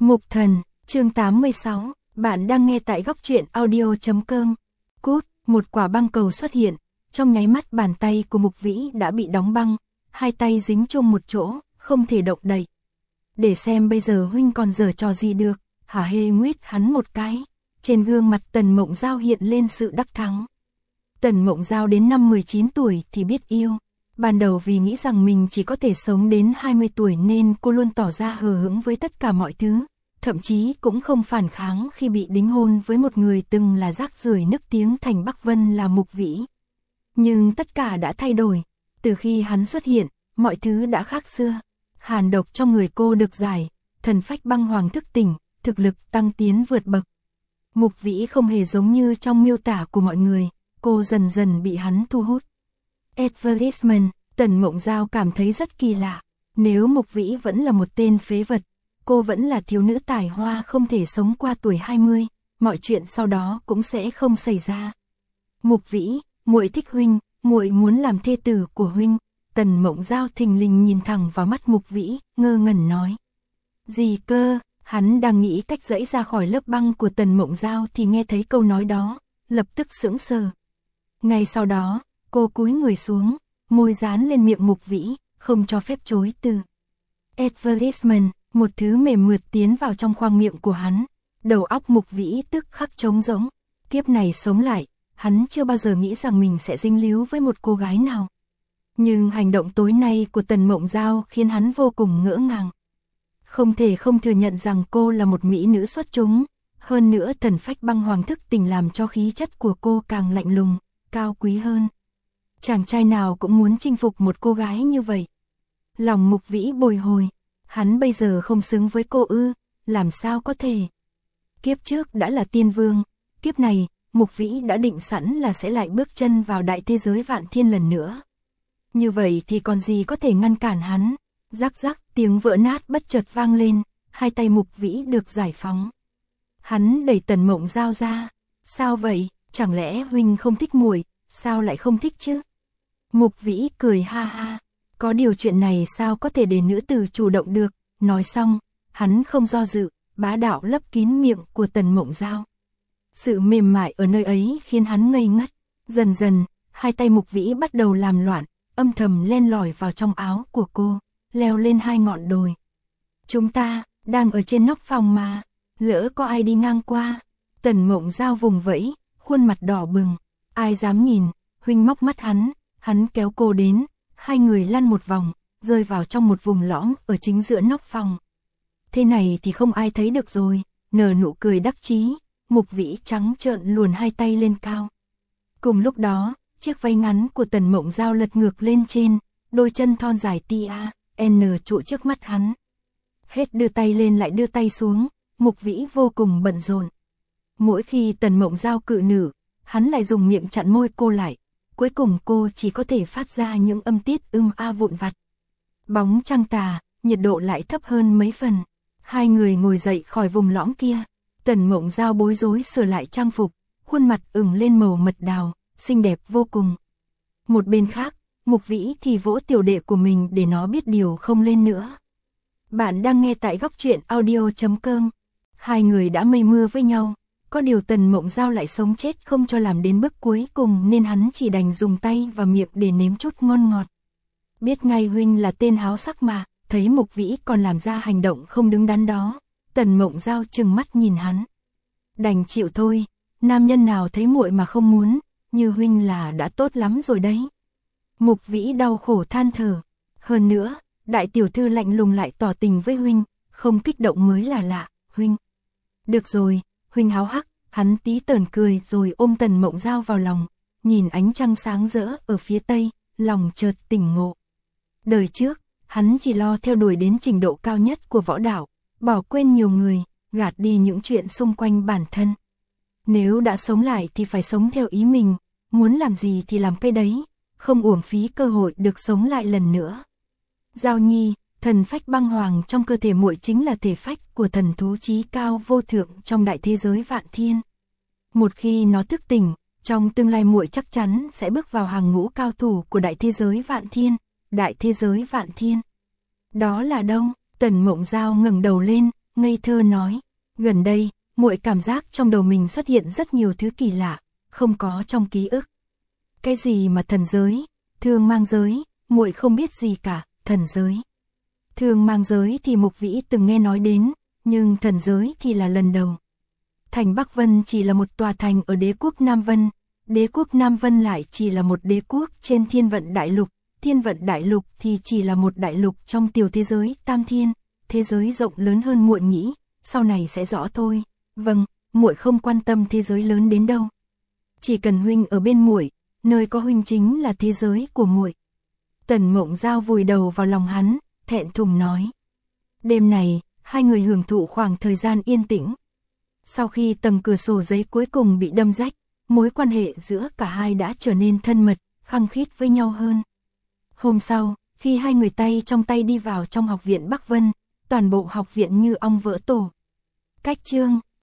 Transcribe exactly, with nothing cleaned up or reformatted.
Mục Thần, chương tám mươi sáu, bạn đang nghe tại góc truyện audio chấm com. Cút, một quả băng cầu xuất hiện, trong nháy mắt bàn tay của Mục Vĩ đã bị đóng băng, hai tay dính chung một chỗ, không thể động đậy. Để xem bây giờ huynh còn giở trò gì được, hả hê nguyết hắn một cái, trên gương mặt Tần Mộng Giao hiện lên sự đắc thắng. Tần Mộng Giao đến năm mười chín tuổi thì biết yêu. Ban đầu vì nghĩ rằng mình chỉ có thể sống đến hai mươi tuổi nên cô luôn tỏ ra hờ hững với tất cả mọi thứ, thậm chí cũng không phản kháng khi bị đính hôn với một người từng là rác rưởi nức tiếng thành Bắc Vân là Mục Vĩ. Nhưng tất cả đã thay đổi, từ khi hắn xuất hiện, mọi thứ đã khác xưa. Hàn độc trong người cô được giải, thần phách băng hoàng thức tỉnh, thực lực tăng tiến vượt bậc. Mục Vĩ không hề giống như trong miêu tả của mọi người, cô dần dần bị hắn thu hút. Advertisement, Tần Mộng Giao cảm thấy rất kỳ lạ. Nếu Mục Vĩ vẫn là một tên phế vật, cô vẫn là thiếu nữ tài hoa không thể sống qua tuổi hai mươi, mọi chuyện sau đó cũng sẽ không xảy ra. Mục Vĩ, muội thích huynh, muội muốn làm thê tử của huynh. Tần Mộng Giao thình lình nhìn thẳng vào mắt Mục Vĩ, ngơ ngẩn nói. Gì cơ? Hắn đang nghĩ cách giãy ra khỏi lớp băng của Tần Mộng Giao thì nghe thấy câu nói đó, lập tức sững sờ. Ngay sau đó, cô cúi người xuống, môi dán lên miệng Mục Vĩ, không cho phép chối từ. Advertisement, một thứ mềm mượt tiến vào trong khoang miệng của hắn, đầu óc Mục Vĩ tức khắc trống rỗng. Kiếp này sống lại, hắn chưa bao giờ nghĩ rằng mình sẽ dính líu với một cô gái nào. Nhưng hành động tối nay của Tần Mộng Giao khiến hắn vô cùng ngỡ ngàng. Không thể không thừa nhận rằng cô là một mỹ nữ xuất chúng, hơn nữa thần phách băng hoàng thức tỉnh làm cho khí chất của cô càng lạnh lùng, cao quý hơn. Chàng trai nào cũng muốn chinh phục một cô gái như vậy. Lòng Mục Vĩ bồi hồi, hắn bây giờ không xứng với cô ư, làm sao có thể. Kiếp trước đã là tiên vương, kiếp này, Mục Vĩ đã định sẵn là sẽ lại bước chân vào đại thế giới vạn thiên lần nữa. Như vậy thì còn gì có thể ngăn cản hắn. Rắc rắc, tiếng vỡ nát bất chợt vang lên, hai tay Mục Vĩ được giải phóng. Hắn đẩy Tần Mộng Giao ra. Sao vậy, chẳng lẽ huynh không thích muội, sao lại không thích chứ? Mục Vĩ cười ha ha, có điều chuyện này sao có thể để nữ tử chủ động được. Nói xong, hắn không do dự, bá đạo lấp kín miệng của Tần Mộng Giao. Sự mềm mại ở nơi ấy khiến hắn ngây ngất. Dần dần, hai tay Mục Vĩ bắt đầu làm loạn, âm thầm len lỏi vào trong áo của cô, leo lên hai ngọn đồi. Chúng ta, đang ở trên nóc phòng mà, lỡ có ai đi ngang qua. Tần Mộng Giao vùng vẫy, khuôn mặt đỏ bừng. Ai dám nhìn, huynh móc mắt hắn, hắn kéo cô đến, hai người lăn một vòng, rơi vào trong một vùng lõm ở chính giữa nóc phòng. Thế này thì không ai thấy được rồi, nở nụ cười đắc chí, Mục Vĩ trắng trợn luồn hai tay lên cao. Cùng lúc đó, chiếc váy ngắn của Tần Mộng Giao lật ngược lên trên, đôi chân thon dài tia, n trụ trước mắt hắn. Hết đưa tay lên lại đưa tay xuống, Mục Vĩ vô cùng bận rộn. Mỗi khi Tần Mộng Giao cự nữ, hắn lại dùng miệng chặn môi cô lại, cuối cùng cô chỉ có thể phát ra những âm tiết ưm a vụn vặt. Bóng trăng tà, nhiệt độ lại thấp hơn mấy phần. Hai người ngồi dậy khỏi vùng lõm kia, Tần Mộng Giao bối rối sửa lại trang phục, khuôn mặt ửng lên màu mật đào, xinh đẹp vô cùng. Một bên khác, Mục Vĩ thì vỗ tiểu đệ của mình để nó biết điều không lên nữa. Bạn đang nghe tại góc truyện audio chấm com. Hai người đã mây mưa với nhau, có điều Tần Mộng Giao lại sống chết không cho làm đến bước cuối cùng nên hắn chỉ đành dùng tay và miệng để nếm chút ngon ngọt. Biết ngay huynh là tên háo sắc mà, thấy Mục Vĩ còn làm ra hành động không đứng đắn đó, Tần Mộng Giao trừng mắt nhìn hắn. Đành chịu thôi, nam nhân nào thấy muội mà không muốn, như huynh là đã tốt lắm rồi đấy. Mục Vĩ đau khổ than thở. Hơn nữa, đại tiểu thư lạnh lùng lại tỏ tình với huynh, không kích động mới là lạ, huynh. Được rồi, huynh háo hắc, hắn tí tởn cười rồi ôm Tần Mộng Giao vào lòng, nhìn ánh trăng sáng rỡ ở phía tây, lòng chợt tỉnh ngộ. Đời trước, hắn chỉ lo theo đuổi đến trình độ cao nhất của võ đạo, bỏ quên nhiều người, gạt đi những chuyện xung quanh bản thân. Nếu đã sống lại thì phải sống theo ý mình, muốn làm gì thì làm cái đấy, không uổng phí cơ hội được sống lại lần nữa. Giao Nhi, thần phách băng hoàng trong cơ thể muội chính là thể phách của thần thú chí cao vô thượng trong đại thế giới vạn thiên. Một khi nó thức tỉnh, trong tương lai muội chắc chắn sẽ bước vào hàng ngũ cao thủ của đại thế giới vạn thiên. Đại thế giới vạn thiên. Đó là đâu? Tần Mộng Giao ngẩng đầu lên, ngây thơ nói, gần đây, muội cảm giác trong đầu mình xuất hiện rất nhiều thứ kỳ lạ, không có trong ký ức. Cái gì mà thần giới, thương mang giới, muội không biết gì cả, thần giới. Thương mang giới thì Mục Vĩ từng nghe nói đến, nhưng thần giới thì là lần đầu. Thành Bắc Vân chỉ là một tòa thành ở đế quốc Nam Vân, đế quốc Nam Vân lại chỉ là một đế quốc trên thiên vận đại lục, thiên vận đại lục thì chỉ là một đại lục trong tiểu thế giới Tam Thiên, thế giới rộng lớn hơn muội nghĩ, sau này sẽ rõ thôi. Vâng, muội không quan tâm thế giới lớn đến đâu. Chỉ cần huynh ở bên muội, nơi có huynh chính là thế giới của muội. Tần Mộng Giao vùi đầu vào lòng hắn, thẹn thùng nói. Đêm này, hai người hưởng thụ khoảng thời gian yên tĩnh. Sau khi tầng cửa sổ giấy cuối cùng bị đâm rách, mối quan hệ giữa cả hai đã trở nên thân mật, khăng khít với nhau hơn. Hôm sau, khi hai người tay trong tay đi vào trong học viện Bắc Vân, toàn bộ học viện như ong vỡ tổ. Cách chương